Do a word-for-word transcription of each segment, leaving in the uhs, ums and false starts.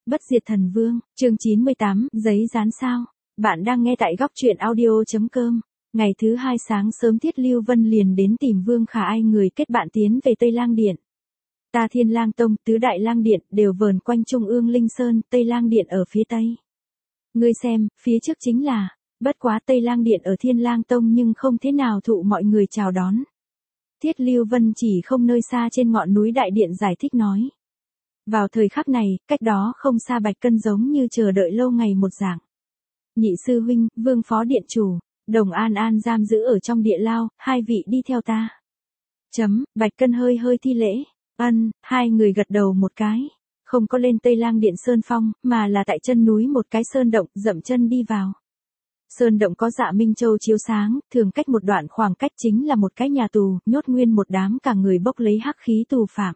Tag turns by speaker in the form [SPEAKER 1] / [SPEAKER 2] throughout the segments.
[SPEAKER 1] Bất diệt thần vương, chương chín mươi tám, giấy dán sao. Bạn đang nghe tại góc truyện audio.com. Ngày thứ hai sáng sớm Tiết Lưu Vân liền đến tìm Vương Khả ai người kết bạn tiến về Tây Lang Điện. Ta Thiên Lang Tông, Tứ Đại Lang Điện đều vờn quanh Trung ương Linh Sơn, Tây Lang Điện ở phía Tây. Ngươi xem, phía trước chính là, bất quá Tây Lang Điện ở Thiên Lang Tông nhưng không thế nào thụ mọi người chào đón. Tiết Lưu Vân chỉ không nơi xa trên ngọn núi Đại Điện giải thích nói. Vào thời khắc này, cách đó không xa Bạch Cân giống như chờ đợi lâu ngày một dạng. Nhị sư huynh, Vương phó điện chủ, Đồng An An giam giữ ở trong địa lao, hai vị đi theo ta. Chấm, Bạch Cân hơi hơi thi lễ. Ân, hai người gật đầu một cái. Không có lên Tây Lang Điện Sơn Phong, mà là tại chân núi một cái sơn động, dậm chân đi vào. Sơn động có dạ minh châu chiếu sáng, thường cách một đoạn khoảng cách chính là một cái nhà tù, nhốt nguyên một đám cả người bốc lấy hắc khí tù phạm.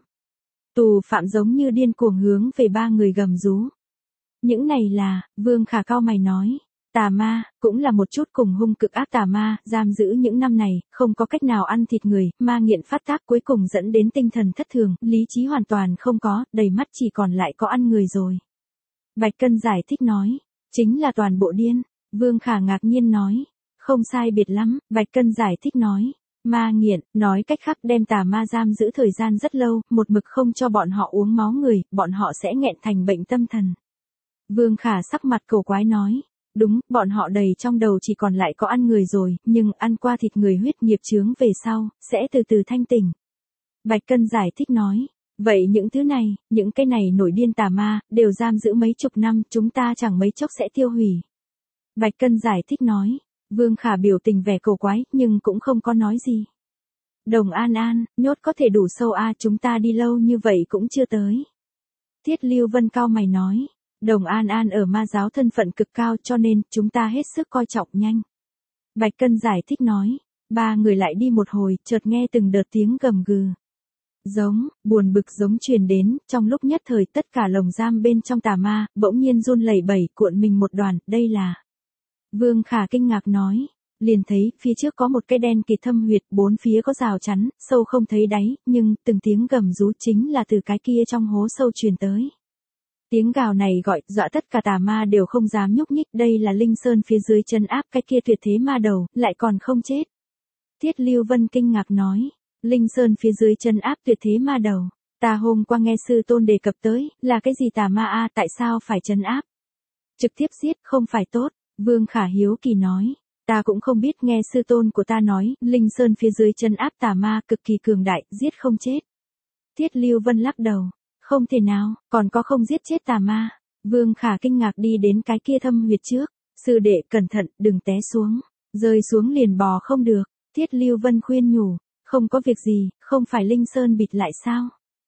[SPEAKER 1] Tù phạm giống như điên cuồng hướng về ba người gầm rú. Những này là, Vương Khả cao mày nói, tà ma, cũng là một chút cùng hung cực ác tà ma, giam giữ những năm này, không có cách nào ăn thịt người, ma nghiện phát tác cuối cùng dẫn đến tinh thần thất thường, lý trí hoàn toàn không có, đầy mắt chỉ còn lại có ăn người rồi. Bạch Cân giải thích nói, chính là toàn bộ điên. Vương Khả ngạc nhiên nói, không sai biệt lắm, Bạch Cân giải thích nói. Ma nghiện, nói cách khác đem tà ma giam giữ thời gian rất lâu, một mực không cho bọn họ uống máu người, bọn họ sẽ nghẹn thành bệnh tâm thần. Vương Khả sắc mặt cổ quái nói, đúng, bọn họ đầy trong đầu chỉ còn lại có ăn người rồi, nhưng ăn qua thịt người huyết nghiệp chướng về sau, sẽ từ từ thanh tỉnh. Bạch Cân giải thích nói, vậy những thứ này, những cái này nổi điên tà ma, đều giam giữ mấy chục năm, chúng ta chẳng mấy chốc sẽ tiêu hủy. Bạch Cân giải thích nói. Vương Khả biểu tình vẻ cổ quái, nhưng cũng không có nói gì. Đồng An An, nhốt có thể đủ sâu a, chúng ta đi lâu như vậy cũng chưa tới. Tiết Lưu Vân cao mày nói, Đồng An An ở ma giáo thân phận cực cao cho nên chúng ta hết sức coi trọng nhanh. Bạch Cân giải thích nói, ba người lại đi một hồi, chợt nghe từng đợt tiếng gầm gừ. Giống, buồn bực giống truyền đến, trong lúc nhất thời tất cả lồng giam bên trong tà ma, bỗng nhiên run lẩy bẩy cuộn mình một đoàn, đây là... Vương Khả kinh ngạc nói, liền thấy phía trước có một cái đen kịt thâm huyệt, bốn phía có rào chắn, sâu không thấy đáy, nhưng từng tiếng gầm rú chính là từ cái kia trong hố sâu truyền tới. Tiếng gào này gọi, dọa tất cả tà ma đều không dám nhúc nhích, đây là Linh Sơn phía dưới chân áp cái kia tuyệt thế ma đầu, lại còn không chết. Tiết Lưu Vân kinh ngạc nói, Linh Sơn phía dưới chân áp tuyệt thế ma đầu, ta hôm qua nghe sư tôn đề cập tới, là cái gì tà ma a, tại sao phải chân áp? Trực tiếp giết không phải tốt. Vương Khả hiếu kỳ nói, ta cũng không biết, nghe sư tôn của ta nói, Linh Sơn phía dưới chân áp tà ma cực kỳ cường đại, giết không chết. Tiết Lưu Vân lắc đầu, không thể nào, còn có không giết chết tà ma. Vương Khả kinh ngạc đi đến cái kia thâm huyệt trước, sư đệ cẩn thận, đừng té xuống, rơi xuống liền bò không được. Tiết Lưu Vân khuyên nhủ, không có việc gì, không phải Linh Sơn bịt lại sao?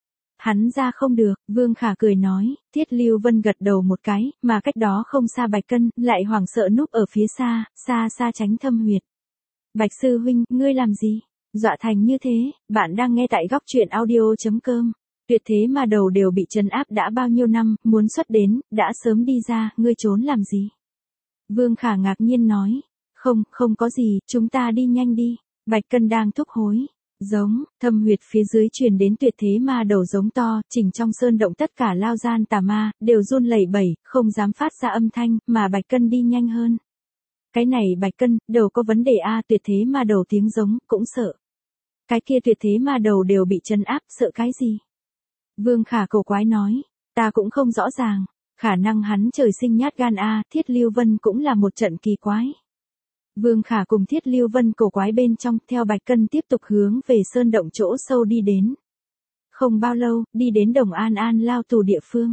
[SPEAKER 1] Hắn ra không được, Vương Khả cười nói, Tiết Lưu Vân gật đầu một cái, mà cách đó không xa Bạch Cân, lại hoảng sợ núp ở phía xa, xa xa tránh thâm huyệt. Bạch sư huynh, ngươi làm gì? Dọa thành như thế, bạn đang nghe tại góc truyện audio.com. Tuyệt thế mà đầu đều bị trấn áp đã bao nhiêu năm, muốn xuất đến, đã sớm đi ra, ngươi trốn làm gì? Vương Khả ngạc nhiên nói, không, không có gì, chúng ta đi nhanh đi. Bạch Cân đang thúc hối. Giống, thâm huyệt phía dưới truyền đến tuyệt thế ma đầu giống to, chỉnh trong sơn động tất cả lao gian tà ma, đều run lẩy bẩy, không dám phát ra âm thanh, mà Bạch Cân đi nhanh hơn. Cái này Bạch Cân, đầu có vấn đề a, tuyệt thế ma đầu tiếng giống, cũng sợ. Cái kia tuyệt thế ma đầu đều bị trấn áp, sợ cái gì? Vương Khả cổ quái nói, ta cũng không rõ ràng, khả năng hắn trời sinh nhát gan a, Thiết Lưu Vân cũng là một trận kỳ quái. Vương Khả cùng Thiết Lưu Vân cổ quái bên trong, theo Bạch Cân tiếp tục hướng về sơn động chỗ sâu đi đến. Không bao lâu, đi đến Đồng An An lao tù địa phương.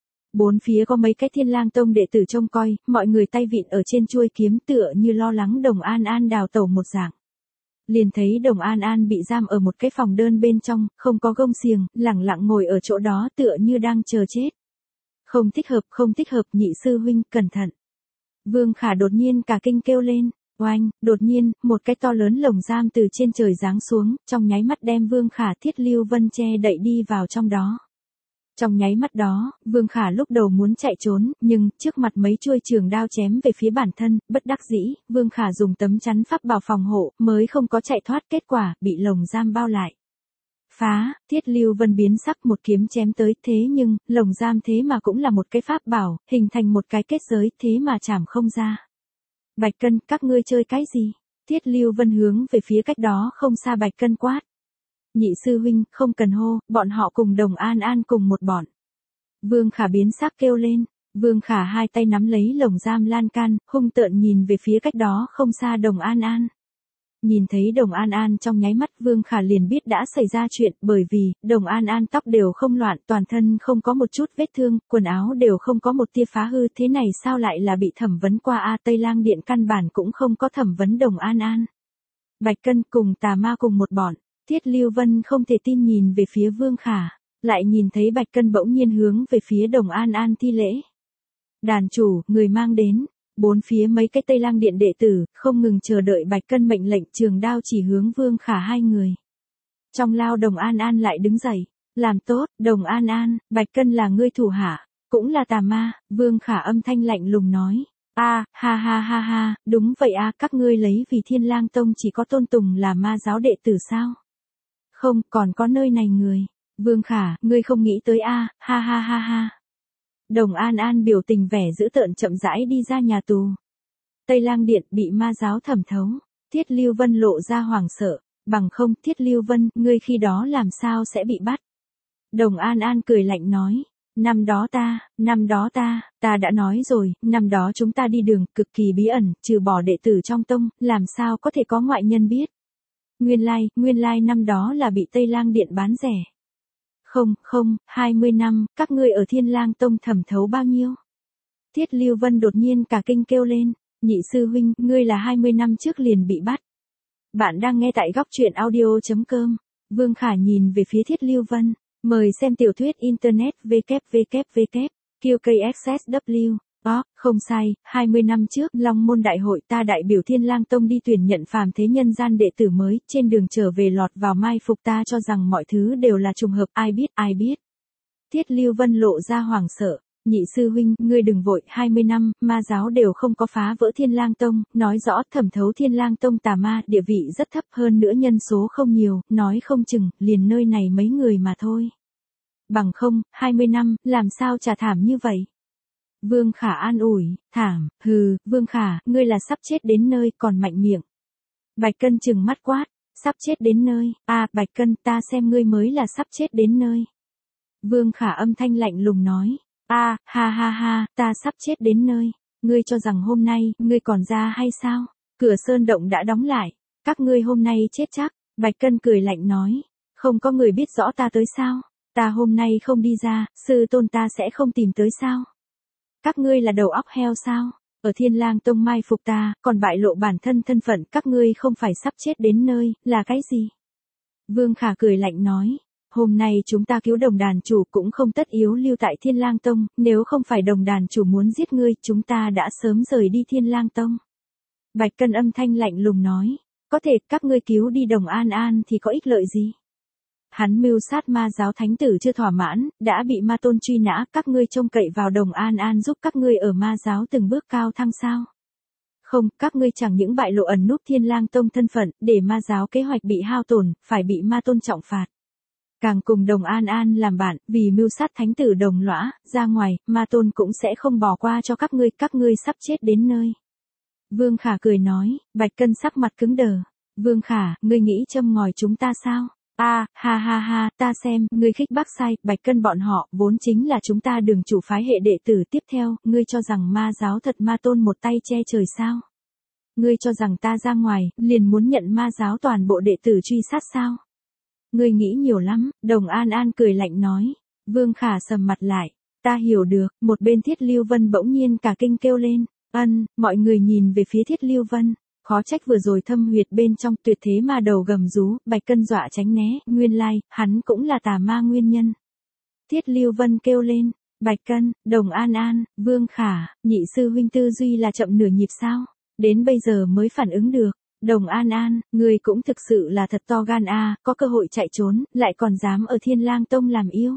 [SPEAKER 1] Bốn phía có mấy cái Thiên Lang Tông đệ tử trông coi, mọi người tay vịn ở trên chuôi kiếm tựa như lo lắng Đồng An An đào tẩu một dạng. Liền thấy Đồng An An bị giam ở một cái phòng đơn bên trong, không có gông xiềng, lẳng lặng ngồi ở chỗ đó tựa như đang chờ chết. Không thích hợp, không thích hợp, nhị sư huynh, cẩn thận. Vương Khả đột nhiên cả kinh kêu lên. Oanh, đột nhiên, một cái to lớn lồng giam từ trên trời giáng xuống, trong nháy mắt đem Vương Khả Thiết Lưu Vân che đậy đi vào trong đó. Trong nháy mắt đó, Vương Khả lúc đầu muốn chạy trốn, nhưng, trước mặt mấy chuôi trường đao chém về phía bản thân, bất đắc dĩ, Vương Khả dùng tấm chắn pháp bảo phòng hộ, mới không có chạy thoát, kết quả, bị lồng giam bao lại. Phá, Thiết Lưu Vân biến sắc, một kiếm chém tới, thế nhưng, lồng giam thế mà cũng là một cái pháp bảo, hình thành một cái kết giới, thế mà chảm không ra. Bạch Cân, các ngươi chơi cái gì? Thiết Lưu Vân hướng về phía cách đó không xa Bạch Cân quát. Nhị sư huynh, không cần hô, bọn họ cùng Đồng An An cùng một bọn. Vương Khả biến sắc kêu lên. Vương Khả hai tay nắm lấy lồng giam lan can, hung tợn nhìn về phía cách đó không xa Đồng An An. Nhìn thấy Đồng An An trong nháy mắt, Vương Khả liền biết đã xảy ra chuyện, bởi vì, Đồng An An tóc đều không loạn, toàn thân không có một chút vết thương, quần áo đều không có một tia phá hư, thế này sao lại là bị thẩm vấn qua a? Tây Lang Điện căn bản cũng không có thẩm vấn Đồng An An. Bạch Cân cùng tà ma cùng một bọn, Thiết Lưu Vân không thể tin nhìn về phía Vương Khả, lại nhìn thấy Bạch Cân bỗng nhiên hướng về phía Đồng An An thi lễ. Đàn chủ, người mang đến. Bốn phía mấy cái Tây Lang Điện đệ tử, không ngừng chờ đợi Bạch Cân mệnh lệnh, trường đao chỉ hướng Vương Khả hai người. Trong lao Đồng An An lại đứng dậy. Làm tốt, Đồng An An, Bạch Cân là ngươi thủ hạ, cũng là tà ma, Vương Khả âm thanh lạnh lùng nói. A, ha ha ha ha, đúng vậy a, các ngươi lấy vì Thiên Lang Tông chỉ có Tôn Tùng là ma giáo đệ tử sao? Không, còn có nơi này người. Vương Khả, ngươi không nghĩ tới a, ha ha ha ha. Đồng An An biểu tình vẻ dữ tợn chậm rãi đi ra nhà tù. Tây Lang Điện bị ma giáo thẩm thấu. Thiết Lưu Vân lộ ra hoảng sợ. Bằng không, Thiết Lưu Vân, ngươi khi đó làm sao sẽ bị bắt? Đồng An An cười lạnh nói. Năm đó ta, năm đó ta, ta đã nói rồi, năm đó chúng ta đi đường cực kỳ bí ẩn, trừ bỏ đệ tử trong tông, làm sao có thể có ngoại nhân biết? Nguyên lai, nguyên lai năm đó là bị Tây Lang Điện bán rẻ. Không, không, hai mươi năm, các ngươi ở Thiên Lang Tông thẩm thấu bao nhiêu? Thiết Lưu Vân đột nhiên cả kinh kêu lên, nhị sư huynh, ngươi là hai mươi năm trước liền bị bắt. Bạn đang nghe tại góc truyện audio chấm com. Vương Khả nhìn về phía Thiết Lưu Vân, mời xem tiểu thuyết internet w w w q k x s w. Đó, không sai, hai mươi năm trước, Long Môn Đại hội ta đại biểu Thiên Lang Tông đi tuyển nhận phàm thế nhân gian đệ tử mới, trên đường trở về lọt vào mai phục, ta cho rằng mọi thứ đều là trùng hợp, ai biết, ai biết. Thiết Lưu Vân lộ ra hoảng sợ, nhị sư huynh, ngươi đừng vội, hai mươi năm, ma giáo đều không có phá vỡ Thiên Lang Tông, nói rõ thẩm thấu Thiên Lang Tông tà ma, địa vị rất thấp, hơn nữa nhân số không nhiều, nói không chừng, liền nơi này mấy người mà thôi. Bằng không, hai mươi năm, làm sao trả thảm như vậy? Vương Khả an ủi, thảm, hừ, Vương Khả, ngươi là sắp chết đến nơi, còn mạnh miệng. Bạch Cân trừng mắt quát, sắp chết đến nơi, a, Bạch Cân, ta xem ngươi mới là sắp chết đến nơi. Vương Khả âm thanh lạnh lùng nói, a, ha ha ha, ta sắp chết đến nơi, ngươi cho rằng hôm nay, ngươi còn ra hay sao? Cửa sơn động đã đóng lại, các ngươi hôm nay chết chắc. Bạch Cân cười lạnh nói, không có người biết rõ ta tới sao? Ta hôm nay không đi ra, sư tôn ta sẽ không tìm tới sao? Các ngươi là đầu óc heo sao? Ở Thiên Lang Tông mai phục ta, còn bại lộ bản thân thân phận, các ngươi không phải sắp chết đến nơi, là cái gì? Vương Khả cười lạnh nói, hôm nay chúng ta cứu Đồng đàn chủ cũng không tất yếu lưu tại Thiên Lang Tông, nếu không phải Đồng đàn chủ muốn giết ngươi, chúng ta đã sớm rời đi Thiên Lang Tông. Bạch Cân âm thanh lạnh lùng nói, có thể các ngươi cứu đi Đồng An An thì có ích lợi gì? Hắn mưu sát ma giáo thánh tử chưa thỏa mãn, đã bị ma tôn truy nã, các ngươi trông cậy vào Đồng An An giúp các ngươi ở ma giáo từng bước cao thăng sao? Không, các ngươi chẳng những bại lộ ẩn núp Thiên Lang Tông thân phận, để ma giáo kế hoạch bị hao tổn, phải bị ma tôn trọng phạt. Càng cùng Đồng An An làm bạn, vì mưu sát thánh tử Đồng Lõa, ra ngoài, ma tôn cũng sẽ không bỏ qua cho các ngươi, các ngươi sắp chết đến nơi. Vương Khả cười nói, Bạch Cân sắc mặt cứng đờ. Vương Khả, ngươi nghĩ châm ngòi chúng ta sao? A, à, ha ha ha, ta xem, ngươi khích bác sai, Bạch Cân bọn họ, vốn chính là chúng ta đường chủ phái hệ đệ tử tiếp theo, ngươi cho rằng ma giáo thật ma tôn một tay che trời sao? Ngươi cho rằng ta ra ngoài, liền muốn nhận ma giáo toàn bộ đệ tử truy sát sao? Ngươi nghĩ nhiều lắm, Đồng An An cười lạnh nói. Vương Khả sầm mặt lại, ta hiểu được, một bên Thiết Lưu Vân bỗng nhiên cả kinh kêu lên, ân, mọi người nhìn về phía Thiết Lưu Vân. Khó trách vừa rồi thâm huyệt bên trong tuyệt thế ma đầu gầm rú, Bạch Cân dọa tránh né, nguyên lai, hắn cũng là tà ma nguyên nhân. Thiết Lưu Vân kêu lên, Bạch Cân, Đồng An An, Vương Khả, nhị sư huynh tư duy là chậm nửa nhịp sao? Đến bây giờ mới phản ứng được. Đồng An An, người cũng thực sự là thật to gan a, có cơ hội chạy trốn, lại còn dám ở Thiên Lang Tông làm yêu.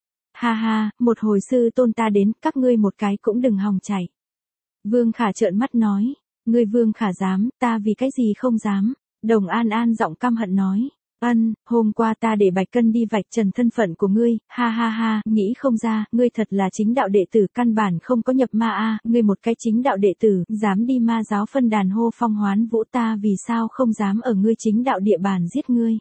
[SPEAKER 1] Ha ha, một hồi sư tôn ta đến, các ngươi một cái cũng đừng hòng chạy. Vương Khả trợn mắt nói. Ngươi Vương Khả dám, ta vì cái gì không dám? Đồng An An giọng căm hận nói. Ân, hôm qua ta để Bạch Cân đi vạch trần thân phận của ngươi, ha ha ha, nghĩ không ra, ngươi thật là chính đạo đệ tử, căn bản không có nhập ma a, ngươi một cái chính đạo đệ tử, dám đi ma giáo phân đàn hô phong hoán vũ, ta vì sao không dám ở ngươi chính đạo địa bàn giết ngươi.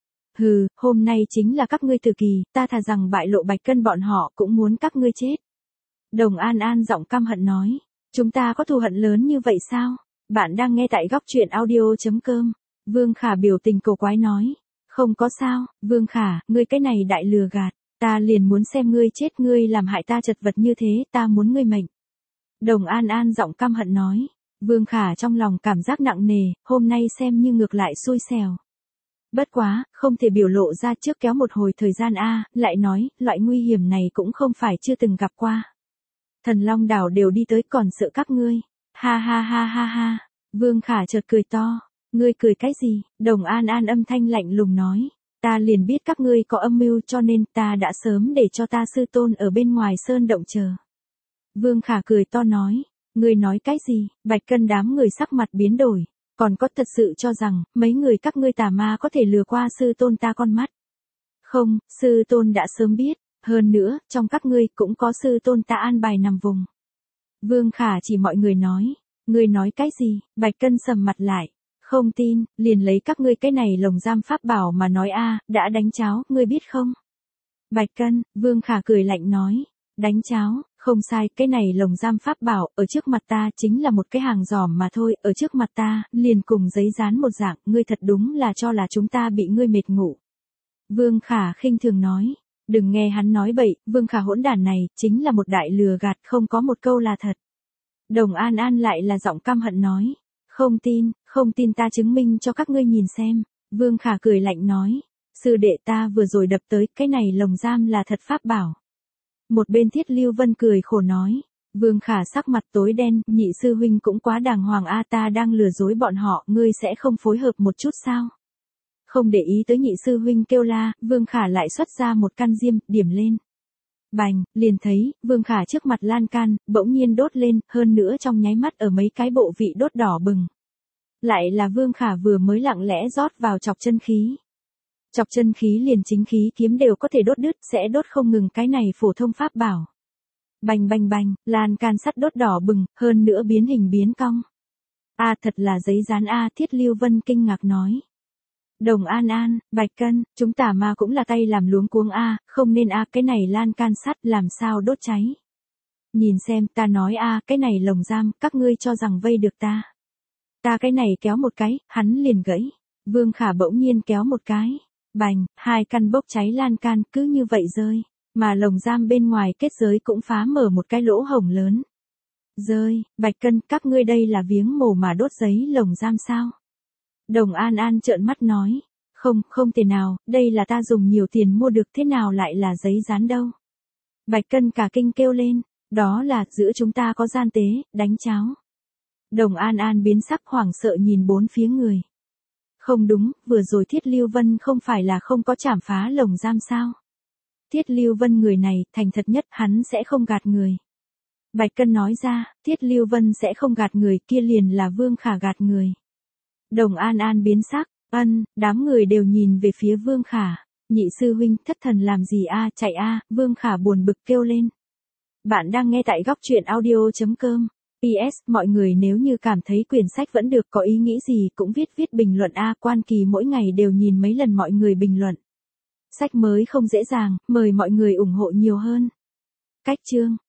[SPEAKER 1] Hừ, hôm nay chính là các ngươi tử kỳ, ta thà rằng bại lộ Bạch Cân bọn họ cũng muốn các ngươi chết. Đồng An An giọng căm hận nói, chúng ta có thù hận lớn như vậy sao? Bạn đang nghe tại góc truyện audio chấm com. Vương Khả biểu tình cổ quái nói, không có sao, Vương Khả, ngươi cái này đại lừa gạt, ta liền muốn xem ngươi chết, ngươi làm hại ta chật vật như thế, ta muốn ngươi mệnh. Đồng An An giọng căm hận nói, Vương Khả trong lòng cảm giác nặng nề, hôm nay xem như ngược lại xui xẻo. Bất quá, không thể biểu lộ ra trước kéo một hồi thời gian a, lại nói, loại nguy hiểm này cũng không phải chưa từng gặp qua. Thần Long đảo đều đi tới còn sợ các ngươi. Ha ha ha ha ha. Vương Khả chợt cười to. Ngươi cười cái gì? Đồng An An âm thanh lạnh lùng nói. Ta liền biết các ngươi có âm mưu cho nên ta đã sớm để cho ta sư tôn ở bên ngoài sơn động chờ. Vương Khả cười to nói. Ngươi nói cái gì? Bạch Cân đám người sắc mặt biến đổi. Còn có thật sự cho rằng, mấy người các ngươi tà ma có thể lừa qua sư tôn ta con mắt. Không, sư tôn đã sớm biết. Hơn nữa, trong các ngươi cũng có sư tôn ta an bài nằm vùng. Vương Khả chỉ mọi người nói. Ngươi nói cái gì? Bạch Cân sầm mặt lại. Không tin, liền lấy các ngươi cái này lồng giam pháp bảo mà nói a, đã đánh cháo, ngươi biết không? Bạch Cân, Vương Khả cười lạnh nói. Đánh cháo, không sai, cái này lồng giam pháp bảo, ở trước mặt ta chính là một cái hàng giòm mà thôi, ở trước mặt ta, liền cùng giấy dán một dạng, ngươi thật đúng là cho là chúng ta bị ngươi mệt ngủ. Vương Khả khinh thường nói. Đừng nghe hắn nói bậy, Vương Khả hỗn đản này, chính là một đại lừa gạt, không có một câu là thật. Đồng An An lại là giọng căm hận nói. Không tin, không tin ta chứng minh cho các ngươi nhìn xem. Vương Khả cười lạnh nói. Sư đệ ta vừa rồi đập tới, cái này lồng giam là thật pháp bảo. Một bên Thiết Lưu Vân cười khổ nói. Vương Khả sắc mặt tối đen, nhị sư huynh cũng quá đàng hoàng a, ta đang lừa dối bọn họ, ngươi sẽ không phối hợp một chút sao? Không để ý tới nhị sư huynh kêu la, Vương Khả lại xuất ra một căn diêm, điểm lên. Bành, liền thấy, Vương Khả trước mặt lan can, bỗng nhiên đốt lên, hơn nữa trong nháy mắt ở mấy cái bộ vị đốt đỏ bừng. Lại là Vương Khả vừa mới lặng lẽ rót vào chọc chân khí. Chọc chân khí liền chính khí kiếm đều có thể đốt đứt, sẽ đốt không ngừng cái này phổ thông pháp bảo. Bành bành bành, lan can sắt đốt đỏ bừng, hơn nữa biến hình biến cong. A thật là giấy dán a, Thiết Lưu Vân kinh ngạc nói. Đồng An An, Bạch Cân, chúng tà ma cũng là tay làm luống cuống a, không nên a, cái này lan can sắt làm sao đốt cháy. Nhìn xem, ta nói a, cái này lồng giam, các ngươi cho rằng vây được ta. Ta cái này kéo một cái, hắn liền gãy. Vương Khả bỗng nhiên kéo một cái. Bành, hai căn bốc cháy lan can cứ như vậy rơi. Mà lồng giam bên ngoài kết giới cũng phá mở một cái lỗ hổng lớn. Rơi, Bạch Cân, các ngươi đây là viếng mồ mà đốt giấy lồng giam sao? Đồng An An trợn mắt nói. Không, không thể nào, đây là ta dùng nhiều tiền mua được, thế nào lại là giấy dán đâu? Bạch Cân cả kinh kêu lên. Đó là, giữa chúng ta có gian tế, đánh cháo. Đồng An An biến sắc hoảng sợ nhìn bốn phía người. Không đúng, vừa rồi Thiết Lưu Vân không phải là không có chảm phá lồng giam sao? Thiết Lưu Vân người này, thành thật nhất, hắn sẽ không gạt người. Bạch Cân nói ra, Thiết Lưu Vân sẽ không gạt người, kia liền là Vương Khả gạt người. Đồng An An biến sắc, ân, đám người đều nhìn về phía Vương Khả. Nhị sư huynh, thất thần làm gì a, chạy a, Vương Khả buồn bực kêu lên. Bạn đang nghe tại góc truyện audio chấm com. pê ét, mọi người nếu như cảm thấy quyển sách vẫn được, có ý nghĩ gì cũng viết viết bình luận a, Quan Kỳ mỗi ngày đều nhìn mấy lần mọi người bình luận. Sách mới không dễ dàng, mời mọi người ủng hộ nhiều hơn. Cách chương